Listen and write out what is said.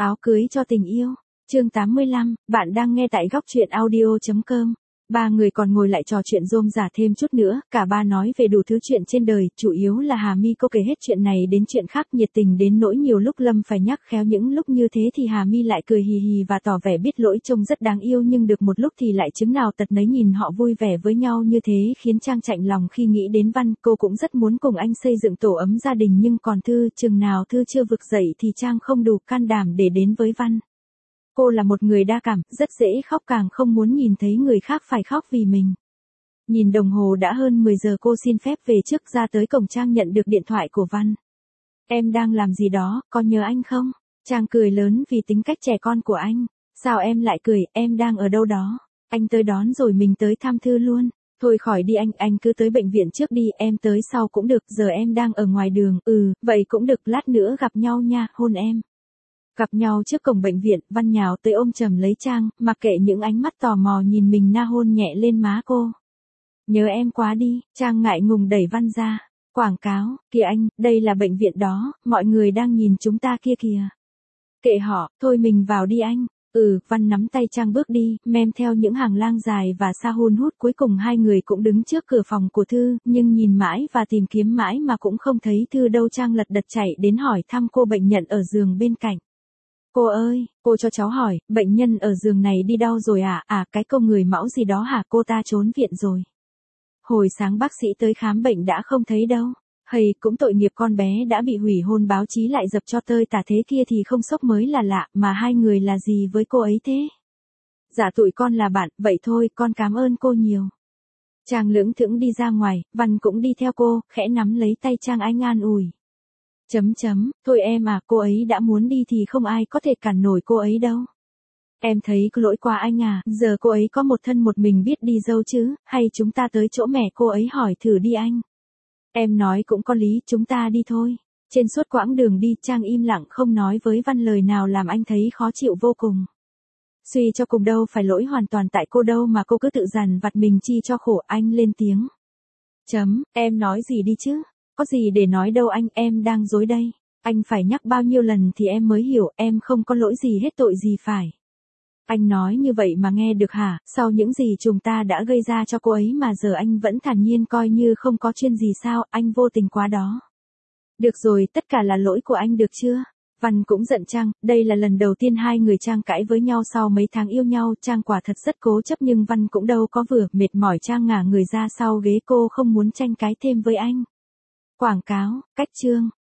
Áo cưới cho tình yêu. Chương 85, bạn đang nghe tại góc truyện audio.com. Ba người còn ngồi lại trò chuyện rôm rả thêm chút nữa, cả ba nói về đủ thứ chuyện trên đời, chủ yếu là Hà My cô kể hết chuyện này đến chuyện khác nhiệt tình đến nỗi nhiều lúc Lâm phải nhắc khéo, những lúc như thế thì Hà My lại cười hì hì và tỏ vẻ biết lỗi, trông rất đáng yêu, nhưng được một lúc thì lại chứng nào tật nấy, nhìn họ vui vẻ với nhau như thế khiến Trang chạnh lòng khi nghĩ đến Văn. Cô cũng rất muốn cùng anh xây dựng tổ ấm gia đình, nhưng còn Thư, chừng nào Thư chưa vực dậy thì Trang không đủ can đảm để đến với Văn. Cô là một người đa cảm, rất dễ khóc, càng không muốn nhìn thấy người khác phải khóc vì mình. Nhìn đồng hồ đã hơn 10 giờ, cô xin phép về trước, ra tới cổng Trang nhận được điện thoại của Văn. Em đang làm gì đó, có nhớ anh không? Trang cười lớn vì tính cách trẻ con của anh. Sao em lại cười, em đang ở đâu đó? Anh tới đón rồi mình tới thăm Thư luôn. Thôi khỏi đi anh cứ tới bệnh viện trước đi, em tới sau cũng được, giờ em đang ở ngoài đường. Vậy cũng được, lát nữa gặp nhau nha, hôn em. Gặp nhau trước cổng bệnh viện, Văn nhào tới ôm chầm lấy Trang, mặc kệ những ánh mắt tò mò nhìn mình, na hôn nhẹ lên má cô. Nhớ em quá đi. Trang ngại ngùng đẩy Văn ra. Quảng cáo, kìa anh, đây là bệnh viện đó, mọi người đang nhìn chúng ta kia kìa. Kệ họ, thôi mình vào đi anh. Văn nắm tay Trang bước đi, men theo những hàng lang dài và xa hun hút, cuối cùng hai người cũng đứng trước cửa phòng của Thư, nhưng nhìn mãi và tìm kiếm mãi mà cũng không thấy Thư đâu. Trang lật đật chạy đến hỏi thăm cô bệnh nhân ở giường bên cạnh. Cô ơi, cô cho cháu hỏi, bệnh nhân ở giường này đi đâu rồi à? Cái cô người mẫu gì đó hả? Cô ta trốn viện rồi. Hồi sáng bác sĩ tới khám bệnh đã không thấy đâu. Hay, cũng tội nghiệp, con bé đã bị hủy hôn, báo chí lại dập cho tơi tả thế kia thì không sốc mới là lạ, mà hai người là gì với cô ấy thế? Dạ tụi con là bạn, vậy thôi, con cảm ơn cô nhiều. Trang lững thững đi ra ngoài, Văn cũng đi theo cô, khẽ nắm lấy tay Trang anh an ủi. Thôi em à, cô ấy đã muốn đi thì không ai có thể cản nổi cô ấy đâu. Em thấy có lỗi quá anh à, giờ cô ấy có một thân một mình biết đi dâu chứ, hay chúng ta tới chỗ mẹ cô ấy hỏi thử đi anh. Em nói cũng có lý, chúng ta đi thôi. Trên suốt quãng đường đi, Trang im lặng không nói với Văn lời nào, làm anh thấy khó chịu vô cùng. Suy cho cùng đâu phải lỗi hoàn toàn tại cô đâu mà cô cứ tự dằn vặt mình chi cho khổ. Anh lên tiếng. Em nói gì đi chứ? Có gì để nói đâu anh, em đang dối đây. Anh phải nhắc bao nhiêu lần thì em mới hiểu, em không có lỗi gì hết, tội gì phải. Anh nói như vậy mà nghe được hả? Sau những gì chúng ta đã gây ra cho cô ấy mà giờ anh vẫn thản nhiên coi như không có chuyện gì sao? Anh vô tình quá đó. Được rồi, tất cả là lỗi của anh được chưa? Văn cũng giận Trang, đây là lần đầu tiên hai người Trang cãi với nhau sau mấy tháng yêu nhau. Trang quả thật rất cố chấp, nhưng Văn cũng đâu có vừa, mệt mỏi Trang ngả người ra sau ghế, cô không muốn tranh cãi thêm với anh. Quảng cáo, cách chương.